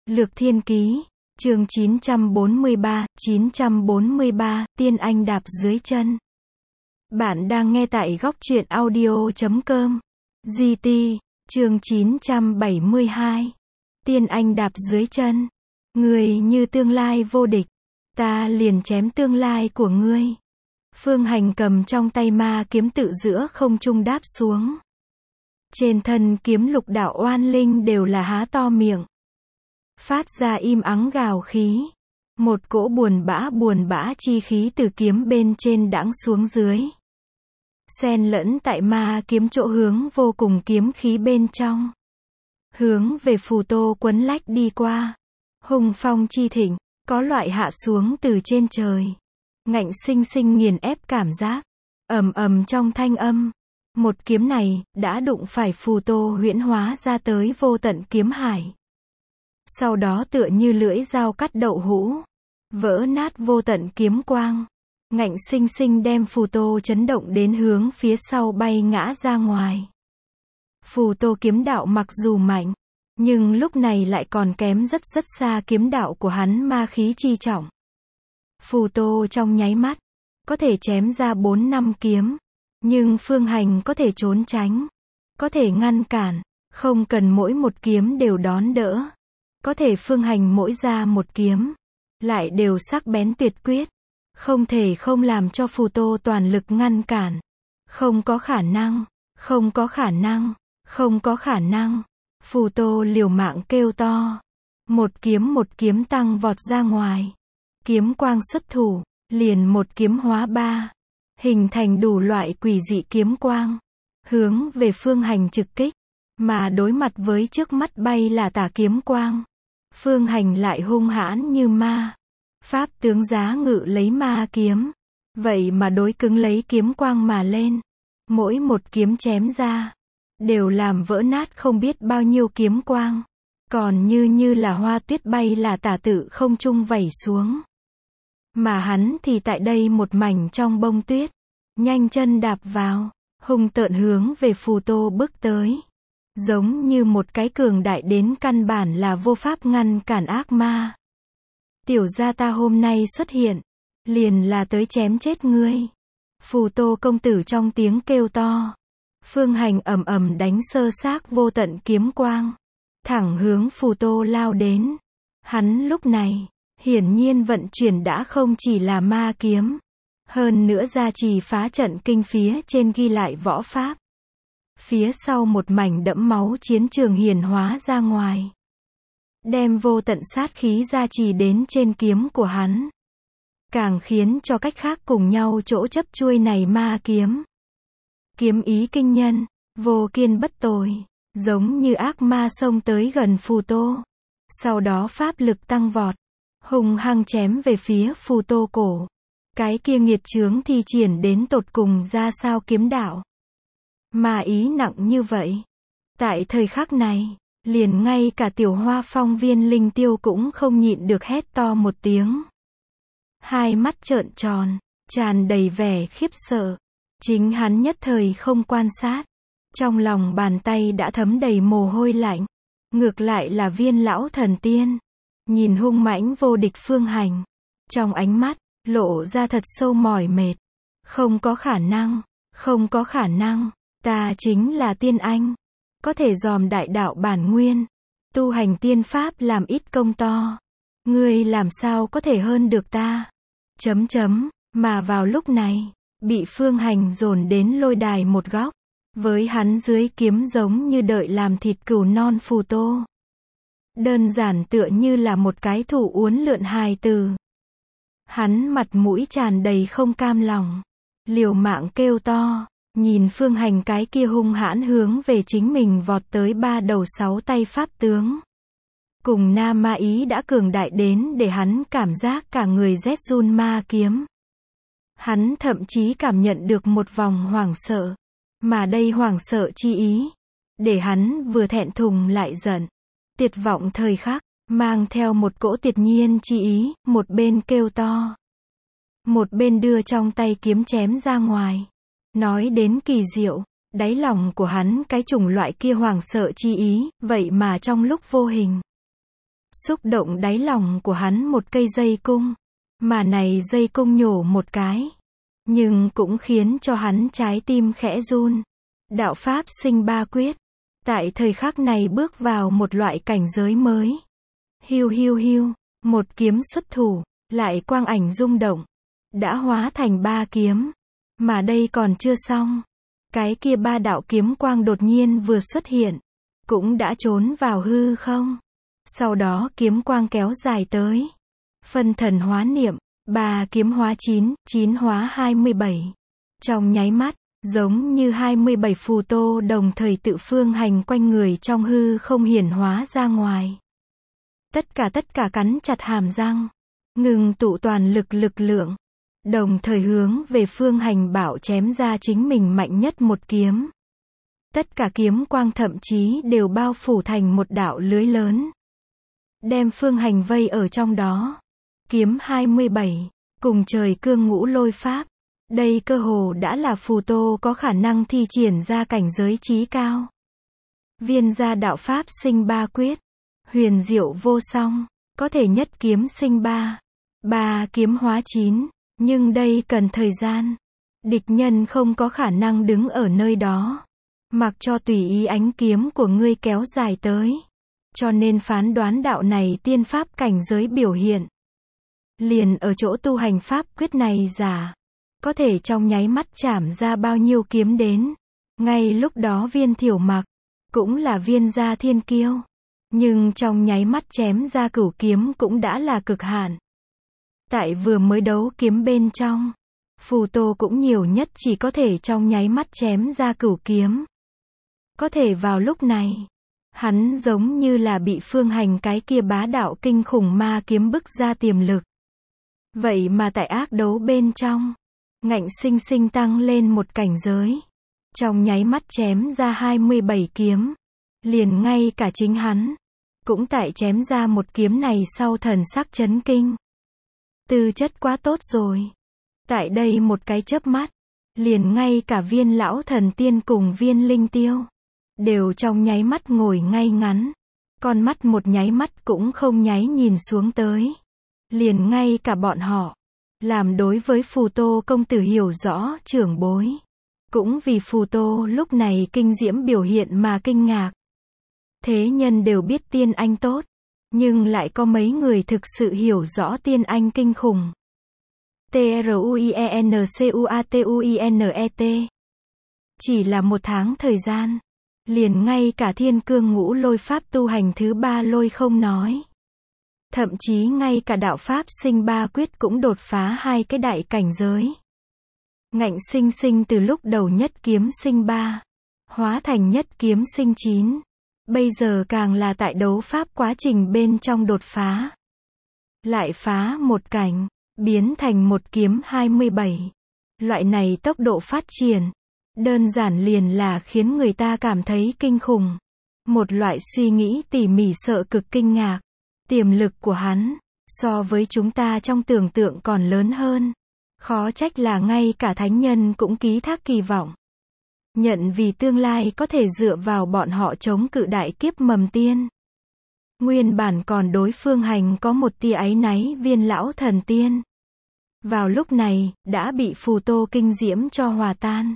Lược Thiên Ký, chương 943, Tiên Anh đạp dưới chân. Bạn đang nghe tại góc truyện audio.com. GT, chương 972. Tiên Anh đạp dưới chân. Người như tương lai vô địch, ta liền chém tương lai của ngươi. Phương Hành cầm trong tay ma kiếm tự giữa không trung đáp xuống. Trên thân kiếm lục đạo oan linh đều là há to miệng, phát ra im ắng gào khí. Một cỗ buồn bã chi khí từ kiếm bên trên đãng xuống dưới, xen lẫn tại ma kiếm chỗ hướng vô cùng kiếm khí bên trong, hướng về Phù Tô quấn lách đi qua. Hùng phong chi thịnh, có loại hạ xuống từ trên trời, ngạnh sinh sinh nghiền ép cảm giác. Ầm ầm trong thanh âm, một kiếm này đã đụng phải Phù Tô huyễn hóa ra tới vô tận kiếm hải. Sau đó tựa như lưỡi dao cắt đậu hũ, vỡ nát vô tận kiếm quang, ngạnh sinh sinh đem Phù Tô chấn động đến hướng phía sau bay ngã ra ngoài. Phù Tô kiếm đạo mặc dù mạnh, nhưng lúc này lại còn kém rất xa kiếm đạo của hắn ma khí chi trọng. Phù Tô trong nháy mắt có thể chém ra 4-5 kiếm, nhưng Phương Hành có thể trốn tránh, có thể ngăn cản, không cần mỗi một kiếm đều đón đỡ. Có thể Phương Hành mỗi ra một kiếm, lại đều sắc bén tuyệt quyết, không thể không làm cho Phù Tô toàn lực ngăn cản. Không có khả năng, không có khả năng, không có khả năng. Phù Tô liều mạng kêu to. Một kiếm tăng vọt ra ngoài. Kiếm quang xuất thủ, liền một kiếm hóa ba, hình thành đủ loại quỷ dị kiếm quang, hướng về Phương Hành trực kích. Mà đối mặt với trước mắt bay là tả kiếm quang, Phương Hành lại hung hãn như ma. Pháp tướng giá ngự lấy ma kiếm, vậy mà đối cứng lấy kiếm quang mà lên. Mỗi một kiếm chém ra, đều làm vỡ nát không biết bao nhiêu kiếm quang. Còn như là hoa tuyết bay là tả tự không trung vẩy xuống. Mà hắn thì tại đây một mảnh trong bông tuyết, nhanh chân đạp vào, hung tợn hướng về Phù Tô bước tới. Giống như một cái cường đại đến căn bản là vô pháp ngăn cản ác ma. Tiểu gia ta hôm nay xuất hiện, liền là tới chém chết ngươi. Phù Tô công tử trong tiếng kêu to. Phương Hành ầm ầm đánh sơ xác vô tận kiếm quang, thẳng hướng Phù Tô lao đến. Hắn lúc này, hiển nhiên vận chuyển đã không chỉ là ma kiếm, hơn nữa gia trì phá trận kinh phía trên ghi lại võ pháp. Phía sau một mảnh đẫm máu chiến trường hiển hóa ra ngoài, đem vô tận sát khí gia trì đến trên kiếm của hắn, càng khiến cho cách khác cùng nhau chỗ chấp chuôi này ma kiếm. Kiếm ý kinh nhân, vô kiên bất tồi, giống như ác ma xông tới gần Phù Tô. Sau đó pháp lực tăng vọt, hung hăng chém về phía Phù Tô cổ. Cái kia nghiệt chướng thi triển đến tột cùng ra sao kiếm đạo. Mà ý nặng như vậy. Tại thời khắc này, liền ngay cả Tiểu Hoa Phong Viên Linh Tiêu cũng không nhịn được hét to một tiếng. Hai mắt trợn tròn, tràn đầy vẻ khiếp sợ. Chính hắn nhất thời không quan sát, trong lòng bàn tay đã thấm đầy mồ hôi lạnh. Ngược lại là Viên lão thần tiên, nhìn hung mãnh vô địch Phương Hành, trong ánh mắt lộ ra thật sâu mỏi mệt. Không có khả năng, không có khả năng. Ta chính là tiên anh, có thể dòm đại đạo bản nguyên, tu hành tiên pháp làm ít công to. Ngươi làm sao có thể hơn được ta? Mà vào lúc này, bị Phương Hành dồn đến lôi đài một góc, với hắn dưới kiếm giống như đợi làm thịt cừu non Phù Tô. Đơn giản tựa như là một cái thủ uốn lượn hài tử. Hắn mặt mũi tràn đầy không cam lòng, liều mạng kêu to. Nhìn Phương Hành cái kia hung hãn hướng về chính mình vọt tới 3 đầu 6 tay pháp tướng. Cùng nam ma ý đã cường đại đến để hắn cảm giác cả người rét run ma kiếm. Hắn thậm chí cảm nhận được một vòng hoảng sợ. Mà đây hoảng sợ chi ý, để hắn vừa thẹn thùng lại giận. Tuyệt vọng thời khắc, mang theo một cỗ tuyệt nhiên chi ý, một bên kêu to, một bên đưa trong tay kiếm chém ra ngoài. Nói đến kỳ diệu, đáy lòng của hắn cái chủng loại kia hoảng sợ chi ý, vậy mà trong lúc vô hình xúc động đáy lòng của hắn một cây dây cung. Mà này dây cung nhổ một cái, nhưng cũng khiến cho hắn trái tim khẽ run. Đạo Pháp sinh ba quyết, tại thời khắc này bước vào một loại cảnh giới mới. Hiu hiu hiu, một kiếm xuất thủ, lại quang ảnh rung động, đã hóa thành ba kiếm. Mà đây còn chưa xong. Cái kia ba đạo kiếm quang đột nhiên vừa xuất hiện, cũng đã trốn vào hư không. Sau đó kiếm quang kéo dài tới. Phân thần hóa niệm, 3 kiếm hóa 9, 9 hóa 27. Trong nháy mắt, giống như 27 phù tô đồng thời tự phương hành quanh người trong hư không hiển hóa ra ngoài. Tất cả cắn chặt hàm răng, ngừng tụ toàn lực lượng, đồng thời hướng về phương hành bảo chém ra chính mình mạnh nhất một kiếm. Tất cả kiếm quang thậm chí đều bao phủ thành một đạo lưới lớn, đem phương hành vây ở trong đó. Kiếm 27, cùng trời cương ngũ lôi pháp. Đây cơ hồ đã là phù tô có khả năng thi triển ra cảnh giới chí cao. Viên gia đạo Pháp sinh ba quyết, huyền diệu vô song, có thể nhất kiếm sinh ba kiếm hóa 9, nhưng đây cần thời gian. Địch nhân không có khả năng đứng ở nơi đó, mặc cho tùy ý ánh kiếm của ngươi kéo dài tới. Cho nên phán đoán đạo này tiên pháp cảnh giới biểu hiện, liền ở chỗ tu hành pháp quyết này giả, có thể trong nháy mắt chảm ra bao nhiêu kiếm đến. Ngay lúc đó Viên Thiểu Mặc, cũng là viên gia thiên kiêu, nhưng trong nháy mắt chém ra cửu kiếm cũng đã là cực hạn. Tại vừa mới đấu kiếm bên trong, phù tô cũng nhiều nhất chỉ có thể trong nháy mắt chém ra cửu kiếm. Có thể vào lúc này, hắn giống như là bị phương hành cái kia bá đạo kinh khủng ma kiếm bức ra tiềm lực. Vậy mà tại ác đấu bên trong, ngạnh sinh sinh tăng lên một cảnh giới. Trong nháy mắt chém ra 27 kiếm. Liền ngay cả chính hắn, cũng tại chém ra một kiếm này sau thần sắc chấn kinh. Tư chất quá tốt rồi. Tại đây một cái chớp mắt, liền ngay cả Viên lão thần tiên cùng Viên linh tiêu, đều trong nháy mắt ngồi ngay ngắn. Con mắt một nháy mắt cũng không nháy nhìn xuống tới. Liền ngay cả bọn họ, làm đối với phù tô công tử hiểu rõ trưởng bối, cũng vì phù tô lúc này kinh diễm biểu hiện mà kinh ngạc. Thế nhân đều biết tiên anh tốt, nhưng lại có mấy người thực sự hiểu rõ tiên anh kinh khủng. Truiencuatuinet. Chỉ là một tháng thời gian, liền ngay cả thiên cương ngũ lôi pháp tu hành thứ 3 lôi không nói. Thậm chí ngay cả đạo Pháp sinh ba quyết cũng đột phá 2 cái đại cảnh giới. Ngạnh sinh sinh từ lúc đầu nhất kiếm sinh 3, hóa thành nhất kiếm sinh 9. Bây giờ càng là tại đấu Pháp quá trình bên trong đột phá. Lại phá một cảnh, biến thành một kiếm 27. Loại này tốc độ phát triển, đơn giản liền là khiến người ta cảm thấy kinh khủng. Một loại suy nghĩ tỉ mỉ sợ cực kinh ngạc. Tiềm lực của hắn, so với chúng ta trong tưởng tượng còn lớn hơn. Khó trách là ngay cả thánh nhân cũng ký thác kỳ vọng. Nhận vì tương lai có thể dựa vào bọn họ chống cự đại kiếp mầm tiên. Nguyên bản còn đối phương hành có một tia áy náy Viên lão thần tiên. Vào lúc này, đã bị phù tô kinh diễm cho hòa tan.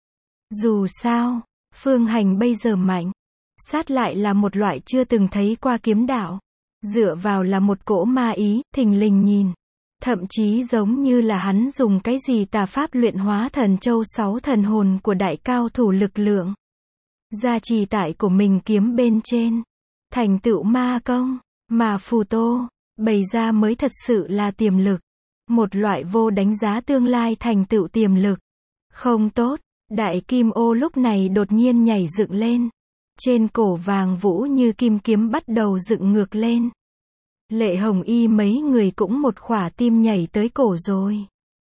Dù sao, phương hành bây giờ mạnh, sát lại là một loại chưa từng thấy qua kiếm đạo. Dựa vào là một cỗ ma ý, thình lình nhìn. Thậm chí giống như là hắn dùng cái gì tà pháp luyện hóa thần châu 6 thần hồn của đại cao thủ lực lượng. Gia trì tại của mình kiếm bên trên. Thành tựu ma công. Mà phù tô, bày ra mới thật sự là tiềm lực. Một loại vô đánh giá tương lai thành tựu tiềm lực. Không tốt, đại kim ô lúc này đột nhiên nhảy dựng lên. Trên cổ vàng vũ như kim kiếm bắt đầu dựng ngược lên. Lệ Hồng Y mấy người cũng một khỏa tim nhảy tới cổ rồi.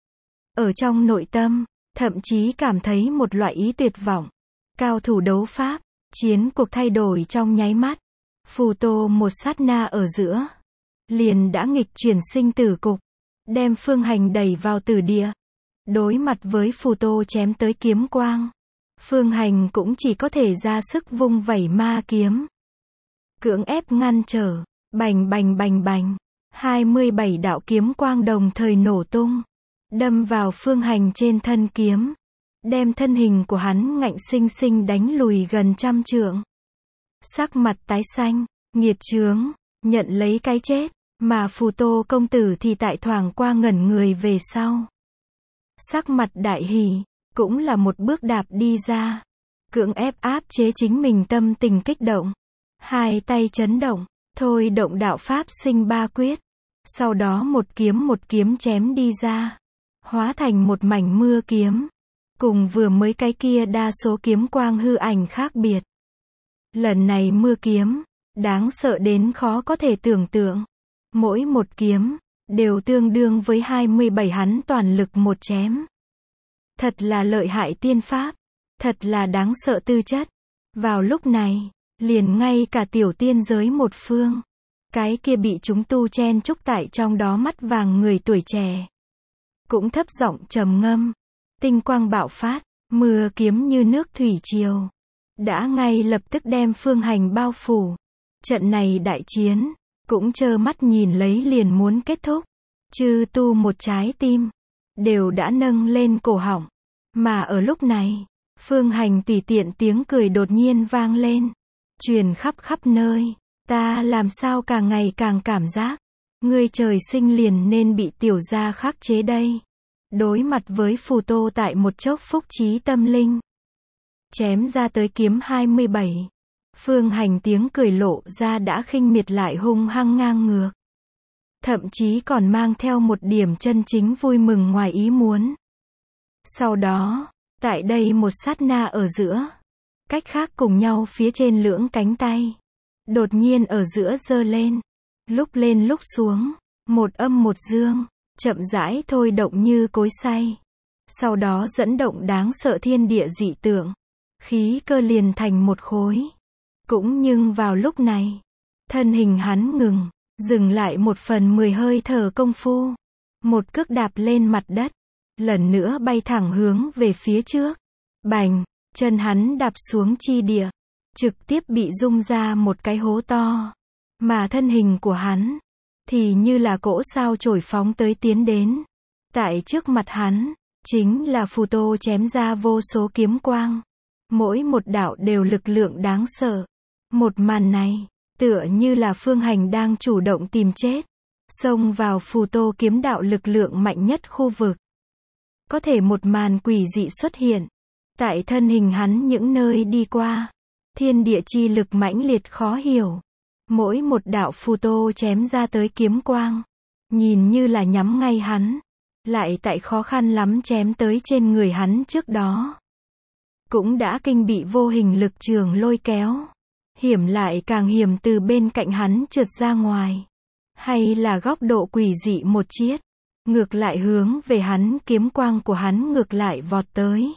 Ở trong nội tâm, thậm chí cảm thấy một loại ý tuyệt vọng. Cao thủ đấu pháp, chiến cuộc thay đổi trong nháy mắt. Phù tô một sát na ở giữa, liền đã nghịch chuyển sinh tử cục, đem phương hành đẩy vào tử địa. Đối mặt với phù tô chém tới kiếm quang, phương hành cũng chỉ có thể ra sức vung vẩy ma kiếm, cưỡng ép ngăn trở. Bành bành bành bành. 27 đạo kiếm quang đồng thời nổ tung, đâm vào Phương Hành trên thân kiếm, đem thân hình của hắn ngạnh sinh sinh đánh lùi gần trăm trượng. Sắc mặt tái xanh, nghiệt chướng, nhận lấy cái chết, mà Phù Tô công tử thì tại thoảng qua ngẩn người về sau. Sắc mặt đại hỉ, cũng là một bước đạp đi ra, cưỡng ép áp chế chính mình tâm tình kích động. Hai tay chấn động, thôi động đạo pháp sinh ba quyết. Sau đó một kiếm chém đi ra, hóa thành một mảnh mưa kiếm. Cùng vừa mới cái kia đa số kiếm quang hư ảnh khác biệt. Lần này mưa kiếm, đáng sợ đến khó có thể tưởng tượng. Mỗi một kiếm, đều tương đương với 27 hắn toàn lực một chém. Thật là lợi hại tiên pháp, thật là đáng sợ tư chất. Vào lúc này, liền ngay cả tiểu tiên giới một phương, cái kia bị chúng tu chen chúc tại trong đó mắt vàng người tuổi trẻ, cũng thấp giọng trầm ngâm. Tinh quang bạo phát, mưa kiếm như nước thủy triều, đã ngay lập tức đem Phương Hành bao phủ. Trận này đại chiến, cũng trơ mắt nhìn lấy liền muốn kết thúc. Chư tu một trái tim, đều đã nâng lên cổ họng. Mà ở lúc này, Phương Hành tùy tiện tiếng cười đột nhiên vang lên, truyền khắp khắp nơi. Ta làm sao càng ngày càng cảm giác, ngươi trời sinh liền nên bị tiểu gia khắc chế đây. Đối mặt với Phù Tô tại một chốc phúc trí tâm linh, chém ra tới kiếm 27. Phương Hành tiếng cười lộ ra đã khinh miệt lại hung hăng ngang ngược. Thậm chí còn mang theo một điểm chân chính vui mừng ngoài ý muốn. Sau đó, tại đây một sát na ở giữa, cách khác cùng nhau phía trên lưỡng cánh tay, đột nhiên ở giữa giơ lên lúc xuống, một âm một dương, chậm rãi thôi động như cối xay. Sau đó dẫn động đáng sợ thiên địa dị tượng, khí cơ liền thành một khối. Cũng nhưng vào lúc này, thân hình hắn dừng lại 1/10 hơi thở công phu. Một cước đạp lên mặt đất, lần nữa bay thẳng hướng về phía trước. Bành, chân hắn đạp xuống chi địa, trực tiếp bị rung ra một cái hố to. Mà thân hình của hắn, thì như là cỗ sao chổi phóng tới tiến đến. Tại trước mặt hắn, chính là Phù Tô chém ra vô số kiếm quang. Mỗi một đạo đều lực lượng đáng sợ. Một màn này, tựa như là Phương Hành đang chủ động tìm chết, xông vào Phù Tô kiếm đạo lực lượng mạnh nhất khu vực. Có thể một màn quỷ dị xuất hiện, tại thân hình hắn những nơi đi qua, thiên địa chi lực mãnh liệt khó hiểu. Mỗi một đạo Phù Tô chém ra tới kiếm quang, nhìn như là nhắm ngay hắn, lại tại khó khăn lắm chém tới trên người hắn trước đó. Cũng đã kinh bị vô hình lực trường lôi kéo. Hiểm lại càng hiểm từ bên cạnh hắn trượt ra ngoài. Hay là góc độ quỷ dị một chiết, ngược lại hướng về hắn, kiếm quang của hắn ngược lại vọt tới.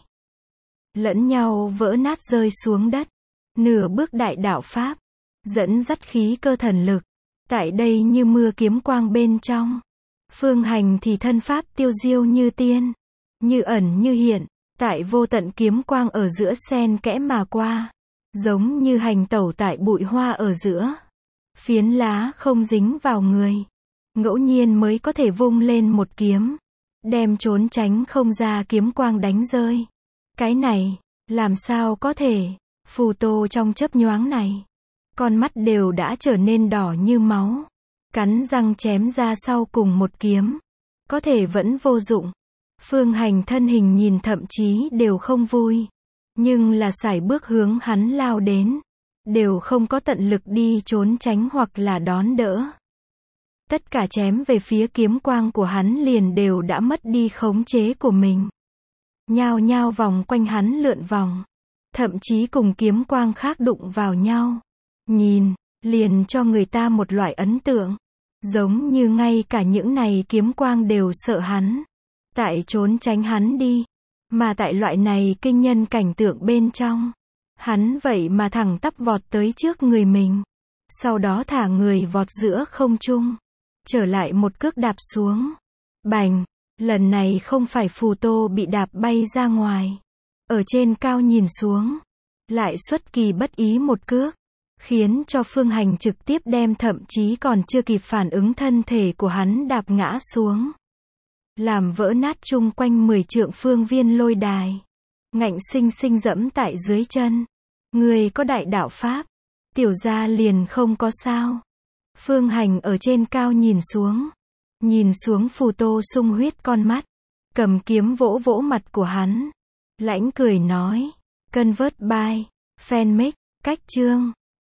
Lẫn nhau vỡ nát rơi xuống đất. Nửa bước đại đạo pháp, dẫn dắt khí cơ thần lực. Tại đây như mưa kiếm quang bên trong. Phương Hành thì thân pháp tiêu diêu như tiên, như ẩn như hiện, tại vô tận kiếm quang ở giữa xen kẽ mà qua. Giống như hành tẩu tại bụi hoa ở giữa. Phiến lá không dính vào người. Ngẫu nhiên mới có thể vung lên một kiếm. Đem trốn tránh không ra kiếm quang đánh rơi. Cái này, làm sao có thể. Phù Tô trong chớp nhoáng này, con mắt đều đã trở nên đỏ như máu. Cắn răng chém ra sau cùng một kiếm. Có thể vẫn vô dụng. Phương Hành thân hình nhìn thậm chí đều không vui. Nhưng là sải bước hướng hắn lao đến, đều không có tận lực đi trốn tránh hoặc là đón đỡ. Tất cả chém về phía kiếm quang của hắn liền đều đã mất đi khống chế của mình. Nhao nhao vòng quanh hắn lượn vòng, thậm chí cùng kiếm quang khác đụng vào nhau. Nhìn, liền cho người ta một loại ấn tượng, giống như ngay cả những này kiếm quang đều sợ hắn, tại trốn tránh hắn đi. Mà tại loại này kinh nhân cảnh tượng bên trong, hắn vậy mà thẳng tắp vọt tới trước người mình. Sau đó thả người vọt giữa không trung, trở lại một cước đạp xuống. Bành, lần này không phải Phù Tô bị đạp bay ra ngoài. Ở trên cao nhìn xuống, lại xuất kỳ bất ý một cước, khiến cho Phương Hành trực tiếp đem thậm chí còn chưa kịp phản ứng thân thể của hắn đạp ngã xuống. Làm vỡ nát chung quanh 10 trượng phương viên lôi đài. Ngạnh sinh sinh dẫm tại dưới chân. Người có đại đạo pháp. Tiểu gia liền không có sao. Phương Hành ở trên cao nhìn xuống. Nhìn xuống Phù Tô sung huyết con mắt. Cầm kiếm vỗ vỗ mặt của hắn. Lãnh cười nói. Convert by. Fanmake. Cách chương.